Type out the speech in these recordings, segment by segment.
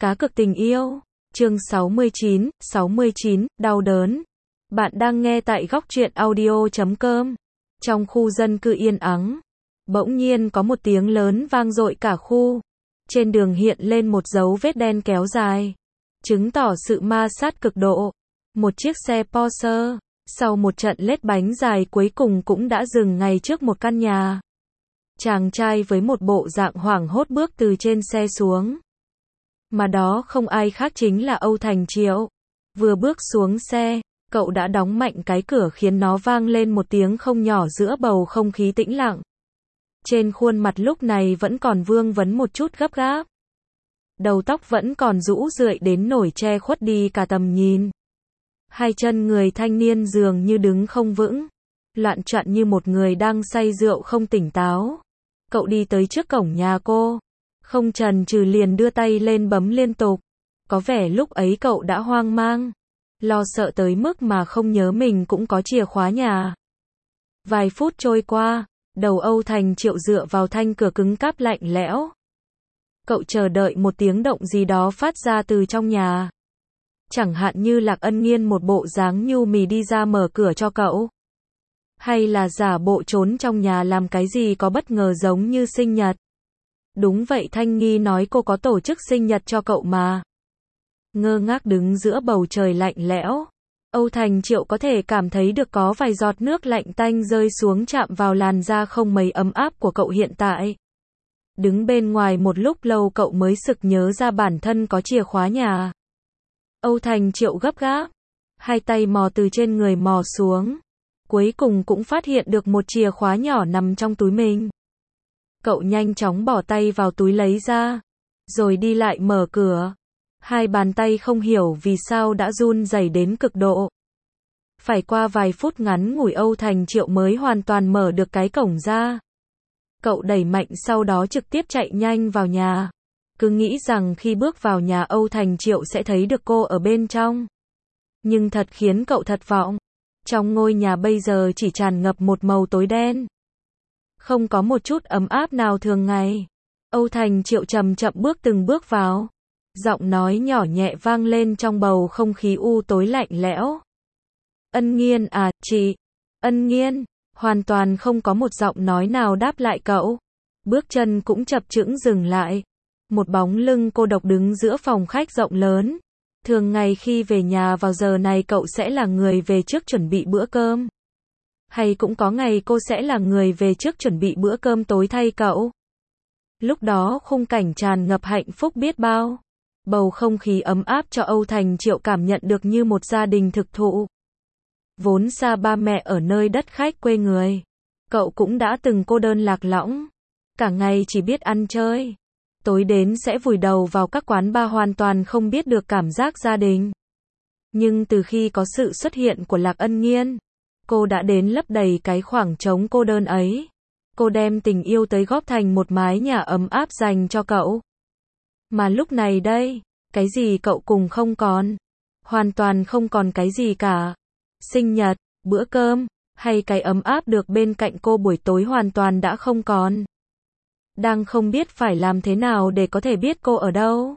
Cá cược tình yêu. Chương 69, đau đớn. Bạn đang nghe tại góc truyện audio.com. Trong khu dân cư yên ắng, bỗng nhiên có một tiếng lớn vang dội cả khu. Trên đường hiện lên một dấu vết đen kéo dài, chứng tỏ sự ma sát cực độ. Một chiếc xe Porsche, sau một trận lết bánh dài cuối cùng cũng đã dừng ngay trước một căn nhà. Chàng trai với một bộ dạng hoảng hốt bước từ trên xe xuống. Mà đó không ai khác chính là Âu Thành Triệu. Vừa bước xuống xe, cậu đã đóng mạnh cái cửa khiến nó vang lên một tiếng không nhỏ giữa bầu không khí tĩnh lặng. Trên khuôn mặt lúc này vẫn còn vương vấn một chút gấp gáp. Đầu tóc vẫn còn rũ rượi đến nổi che khuất đi cả tầm nhìn. Hai chân người thanh niên dường như đứng không vững, loạn trọn như một người đang say rượu không tỉnh táo. Cậu đi tới trước cổng nhà cô, không chần chừ liền đưa tay lên bấm liên tục. Có vẻ lúc ấy cậu đã hoang mang, lo sợ tới mức mà không nhớ mình cũng có chìa khóa nhà. Vài phút trôi qua, đầu Âu Thành Triệu dựa vào thanh cửa cứng cáp lạnh lẽo. Cậu chờ đợi một tiếng động gì đó phát ra từ trong nhà. Chẳng hạn như Lạc Ân Nghiên một bộ dáng nhu mì đi ra mở cửa cho cậu. Hay là giả bộ trốn trong nhà làm cái gì có bất ngờ giống như sinh nhật. Đúng vậy, Thanh Nghi nói cô có tổ chức sinh nhật cho cậu mà. Ngơ ngác đứng giữa bầu trời lạnh lẽo, Âu Thành Triệu có thể cảm thấy được có vài giọt nước lạnh tanh rơi xuống chạm vào làn da không mấy ấm áp của cậu hiện tại. Đứng bên ngoài một lúc lâu cậu mới sực nhớ ra bản thân có chìa khóa nhà. Âu Thành Triệu gấp gáp, hai tay mò từ trên người mò xuống, cuối cùng cũng phát hiện được một chìa khóa nhỏ nằm trong túi mình. Cậu nhanh chóng bỏ tay vào túi lấy ra, rồi đi lại mở cửa. Hai bàn tay không hiểu vì sao đã run rẩy đến cực độ. Phải qua vài phút ngắn ngủi Âu Thành Triệu mới hoàn toàn mở được cái cổng ra. Cậu đẩy mạnh sau đó trực tiếp chạy nhanh vào nhà. Cứ nghĩ rằng khi bước vào nhà Âu Thành Triệu sẽ thấy được cô ở bên trong. Nhưng thật khiến cậu thất vọng. Trong ngôi nhà bây giờ chỉ tràn ngập một màu tối đen. Không có một chút ấm áp nào thường ngày. Âu Thành Triệu chậm chậm bước từng bước vào. Giọng nói nhỏ nhẹ vang lên trong bầu không khí u tối lạnh lẽo. Ân Nghiên à, chị. Ân Nghiên. Hoàn toàn không có một giọng nói nào đáp lại cậu. Bước chân cũng chập chững dừng lại. Một bóng lưng cô độc đứng giữa phòng khách rộng lớn. Thường ngày khi về nhà vào giờ này cậu sẽ là người về trước chuẩn bị bữa cơm. Hay cũng có ngày cô sẽ là người về trước chuẩn bị bữa cơm tối thay cậu. Lúc đó khung cảnh tràn ngập hạnh phúc biết bao. Bầu không khí ấm áp cho Âu Thành Triệu cảm nhận được như một gia đình thực thụ. Vốn xa ba mẹ ở nơi đất khách quê người, cậu cũng đã từng cô đơn lạc lõng. Cả ngày chỉ biết ăn chơi. Tối đến sẽ vùi đầu vào các quán bar hoàn toàn không biết được cảm giác gia đình. Nhưng từ khi có sự xuất hiện của Lạc Ân Nghiên, cô đã đến lấp đầy cái khoảng trống cô đơn ấy. Cô đem tình yêu tới góp thành một mái nhà ấm áp dành cho cậu. Mà lúc này đây, cái gì cậu cùng không còn. Hoàn toàn không còn cái gì cả. Sinh nhật, bữa cơm, hay cái ấm áp được bên cạnh cô buổi tối hoàn toàn đã không còn. Đang không biết phải làm thế nào để có thể biết cô ở đâu.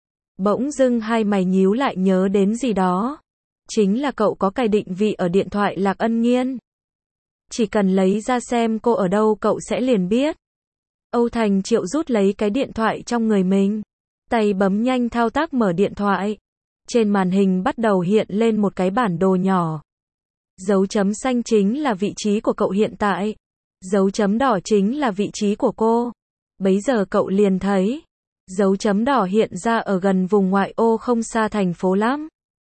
Bỗng dưng hai mày nhíu lại nhớ đến gì đó. Chính là cậu có cài định vị ở điện thoại Lạc Ân Nghiên. Chỉ cần lấy ra xem cô ở đâu cậu sẽ liền biết. Âu Thành Triệu rút lấy cái điện thoại trong người mình. Tay bấm nhanh thao tác mở điện thoại. Trên màn hình bắt đầu hiện lên một cái bản đồ nhỏ. Dấu chấm xanh chính là vị trí của cậu hiện tại. Dấu chấm đỏ chính là vị trí của cô. Bấy giờ cậu liền thấy. Dấu chấm đỏ hiện ra ở gần vùng ngoại ô không xa thành phố lắm.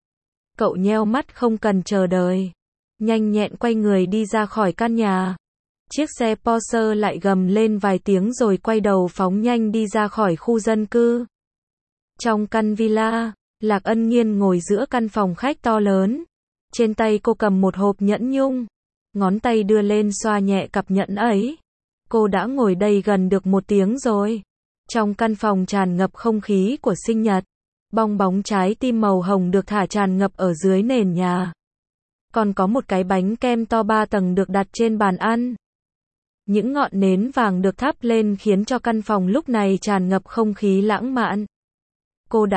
Cậu nheo mắt không cần chờ đợi. Nhanh nhẹn quay người đi ra khỏi căn nhà. Chiếc xe Porsche lại gầm lên vài tiếng rồi quay đầu phóng nhanh đi ra khỏi khu dân cư. Trong căn villa, Lạc Ân Nghiên ngồi giữa căn phòng khách to lớn. Trên tay cô cầm một hộp nhẫn nhung. Ngón tay đưa lên xoa nhẹ cặp nhẫn ấy. Cô đã ngồi đây gần được một tiếng rồi. Trong căn phòng tràn ngập không khí của sinh nhật. Bong bóng trái tim màu hồng được thả tràn ngập ở dưới nền nhà. Còn có một cái bánh kem to 3 tầng được đặt trên bàn ăn. Những ngọn nến vàng được thắp lên khiến cho căn phòng lúc này tràn ngập không khí lãng mạn. Cô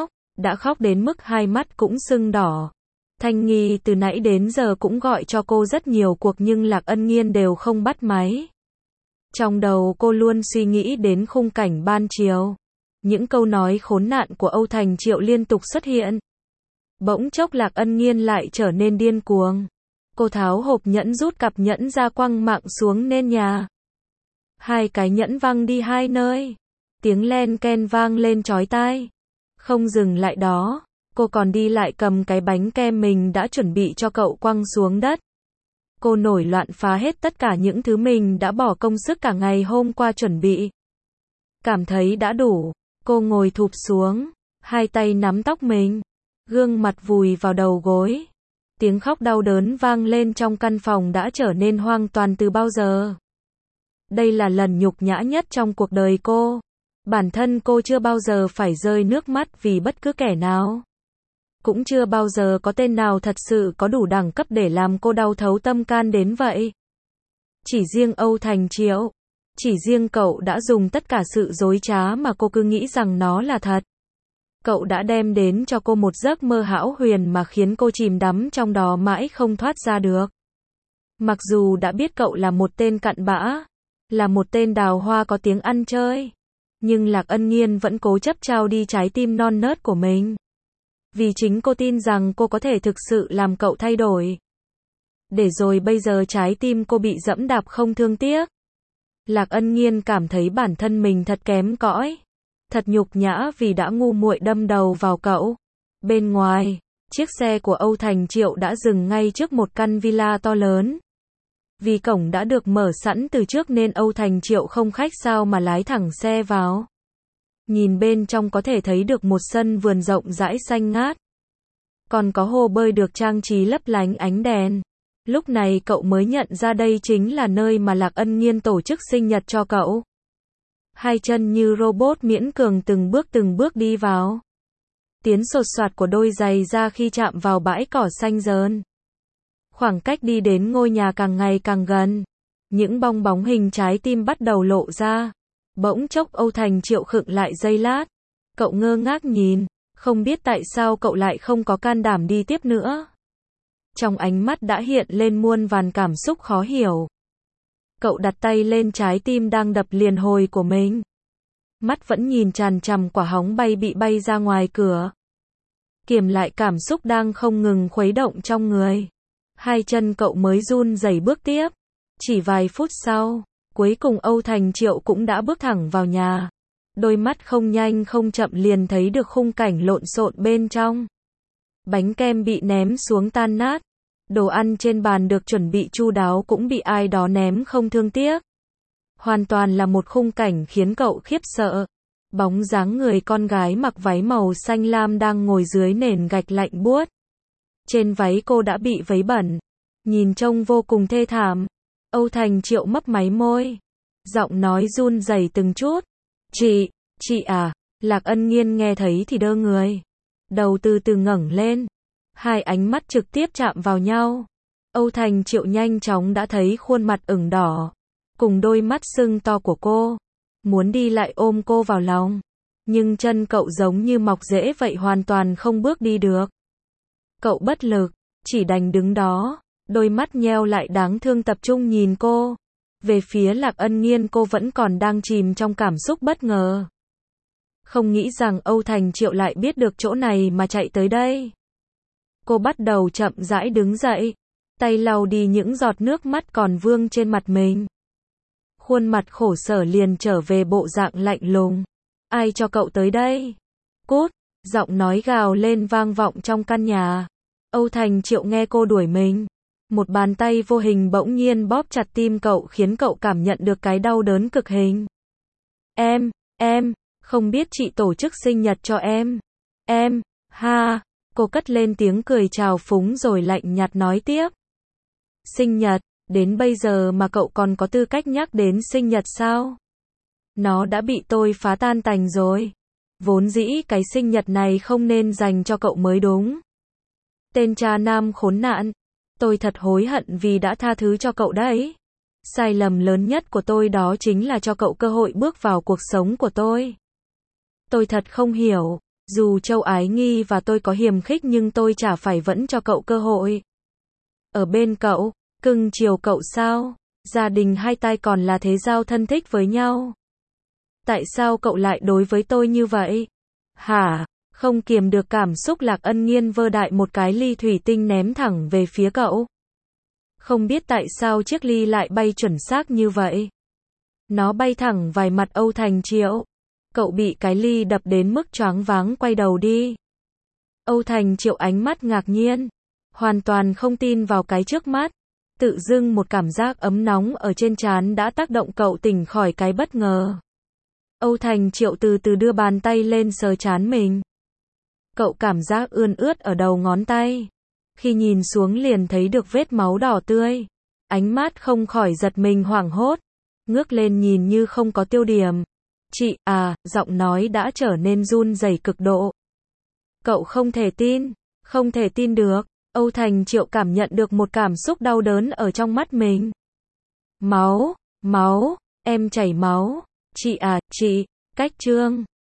đã khóc đến mức hai mắt cũng sưng đỏ. Thanh Nghi từ nãy đến giờ cũng gọi cho cô rất nhiều cuộc nhưng Lạc Ân Nghiên đều không bắt máy. Trong đầu cô luôn suy nghĩ đến khung cảnh ban chiều. Những câu nói khốn nạn của Âu Thành Triệu liên tục xuất hiện. Bỗng chốc Lạc Ân Nghiên lại trở nên điên cuồng. Cô tháo hộp nhẫn rút cặp nhẫn ra quăng mạng xuống nền nhà. Hai cái nhẫn văng đi hai nơi. Tiếng len ken vang lên chói tai. Không dừng lại đó, cô còn đi lại cầm cái bánh kem mình đã chuẩn bị cho cậu quăng xuống đất. Cô nổi loạn phá hết tất cả những thứ mình đã bỏ công sức cả ngày hôm qua chuẩn bị. Cảm thấy đã đủ, cô ngồi thụp xuống, hai tay nắm tóc mình, gương mặt vùi vào đầu gối. Tiếng khóc đau đớn vang lên trong căn phòng đã trở nên hoang toàn từ bao giờ. Đây là lần nhục nhã nhất trong cuộc đời cô. Bản thân cô chưa bao giờ phải rơi nước mắt vì bất cứ kẻ nào. Cũng chưa bao giờ có tên nào thật sự có đủ đẳng cấp để làm cô đau thấu tâm can đến vậy. Chỉ riêng Âu Thành Triệu, chỉ riêng cậu đã dùng tất cả sự dối trá mà cô cứ nghĩ rằng nó là thật. Cậu đã đem đến cho cô một giấc mơ hão huyền mà khiến cô chìm đắm trong đó mãi không thoát ra được. Mặc dù đã biết cậu là một tên cặn bã, là một tên đào hoa có tiếng ăn chơi, nhưng Lạc Ân Nghiên vẫn cố chấp trao đi trái tim non nớt của mình. Vì chính cô tin rằng cô có thể thực sự làm cậu thay đổi. Để rồi bây giờ trái tim cô bị dẫm đạp không thương tiếc. Lạc Ân Nghiên cảm thấy bản thân mình thật kém cỏi, thật nhục nhã vì đã ngu muội đâm đầu vào cậu. Bên ngoài, chiếc xe của Âu Thành Triệu đã dừng ngay trước một căn villa to lớn. Vì cổng đã được mở sẵn từ trước nên Âu Thành Triệu không khách sao mà lái thẳng xe vào. Nhìn bên trong có thể thấy được một sân vườn rộng rãi xanh ngát. Còn có hồ bơi được trang trí lấp lánh ánh đèn. Lúc này cậu mới nhận ra đây chính là nơi mà Lạc Ân Nghiên tổ chức sinh nhật cho cậu. Hai chân như robot miễn cường từng bước đi vào. Tiếng sột soạt của đôi giày ra khi chạm vào bãi cỏ xanh rờn. Khoảng cách đi đến ngôi nhà càng ngày càng gần. Những bong bóng hình trái tim bắt đầu lộ ra. Bỗng chốc Âu Thành Triệu khựng lại giây lát. Cậu ngơ ngác nhìn, không biết tại sao cậu lại không có can đảm đi tiếp nữa. Trong ánh mắt đã hiện lên muôn vàn cảm xúc khó hiểu. Cậu đặt tay lên trái tim đang đập liền hồi của mình. Mắt vẫn nhìn chằm chằm quả hóng bị bay ra ngoài cửa. Kiềm lại cảm xúc đang không ngừng khuấy động trong người. Hai chân cậu mới run rẩy bước tiếp. Chỉ vài phút sau, cuối cùng Âu Thành Triệu cũng đã bước thẳng vào nhà. Đôi mắt không nhanh không chậm liền thấy được khung cảnh lộn xộn bên trong. Bánh kem bị ném xuống tan nát. Đồ ăn trên bàn được chuẩn bị chu đáo cũng bị ai đó ném không thương tiếc. Hoàn toàn là một khung cảnh khiến cậu khiếp sợ. Bóng dáng người con gái mặc váy màu xanh lam đang ngồi dưới nền gạch lạnh buốt. Trên váy cô đã bị vấy bẩn. Nhìn trông vô cùng thê thảm. Âu Thành Triệu mấp máy môi. Giọng nói run rẩy từng chút. Chị à. Lạc Ân Nghiên nghe thấy thì đơ người. Đầu từ từ ngẩng lên. Hai ánh mắt trực tiếp chạm vào nhau. Âu Thành Triệu nhanh chóng đã thấy khuôn mặt ửng đỏ. Cùng đôi mắt sưng to của cô. Muốn đi lại ôm cô vào lòng. Nhưng chân cậu giống như mọc rễ vậy hoàn toàn không bước đi được. Cậu bất lực, chỉ đành đứng đó. Đôi mắt nheo lại đáng thương tập trung nhìn cô. Về phía Lạc Ân Nghiên cô vẫn còn đang chìm trong cảm xúc bất ngờ. Không nghĩ rằng Âu Thành Triệu lại biết được chỗ này mà chạy tới đây. Cô bắt đầu chậm rãi đứng dậy. Tay lau đi những giọt nước mắt còn vương trên mặt mình. Khuôn mặt khổ sở liền trở về bộ dạng lạnh lùng. Ai cho cậu tới đây? Cút! Giọng nói gào lên vang vọng trong căn nhà. Âu Thành Triệu nghe cô đuổi mình. Một bàn tay vô hình bỗng nhiên bóp chặt tim cậu khiến cậu cảm nhận được cái đau đớn cực hình. Em, không biết chị tổ chức sinh nhật cho em. Ha, cô cất lên tiếng cười trào phúng rồi lạnh nhạt nói tiếp. Sinh nhật, đến bây giờ mà cậu còn có tư cách nhắc đến sinh nhật sao? Nó đã bị tôi phá tan tành rồi. Vốn dĩ cái sinh nhật này không nên dành cho cậu mới đúng. Tên cha nam khốn nạn. Tôi thật hối hận vì đã tha thứ cho cậu đấy. Sai lầm lớn nhất của tôi đó chính là cho cậu cơ hội bước vào cuộc sống của tôi. Tôi thật không hiểu. Dù Châu Ái Nghi và tôi có hiềm khích nhưng tôi chả phải vẫn cho cậu cơ hội. Ở bên cậu, cưng chiều cậu sao? Gia đình hai tai còn là thế giao thân thích với nhau. Tại sao cậu lại đối với tôi như vậy? Hả? Không kiềm được cảm xúc, Lạc Ân Nghiên vơ đại một cái ly thủy tinh ném thẳng về phía cậu. Không biết tại sao chiếc ly lại bay chuẩn xác như vậy. Nó bay thẳng vào mặt Âu Thành Triệu. Cậu bị cái ly đập đến mức choáng váng quay đầu đi. Âu Thành Triệu ánh mắt ngạc nhiên, hoàn toàn không tin vào cái trước mắt. Tự dưng một cảm giác ấm nóng ở trên trán đã tác động cậu tỉnh khỏi cái bất ngờ. Âu Thành Triệu từ từ đưa bàn tay lên sờ trán mình. Cậu cảm giác ươn ướt ở đầu ngón tay. Khi nhìn xuống liền thấy được vết máu đỏ tươi. Ánh mắt không khỏi giật mình hoảng hốt. Ngước lên nhìn như không có tiêu điểm. Chị à, giọng nói đã trở nên run rẩy cực độ. Cậu không thể tin được. Âu Thành Triệu cảm nhận được một cảm xúc đau đớn ở trong mắt mình. Máu, em chảy máu. Chị à, chị, cách trương.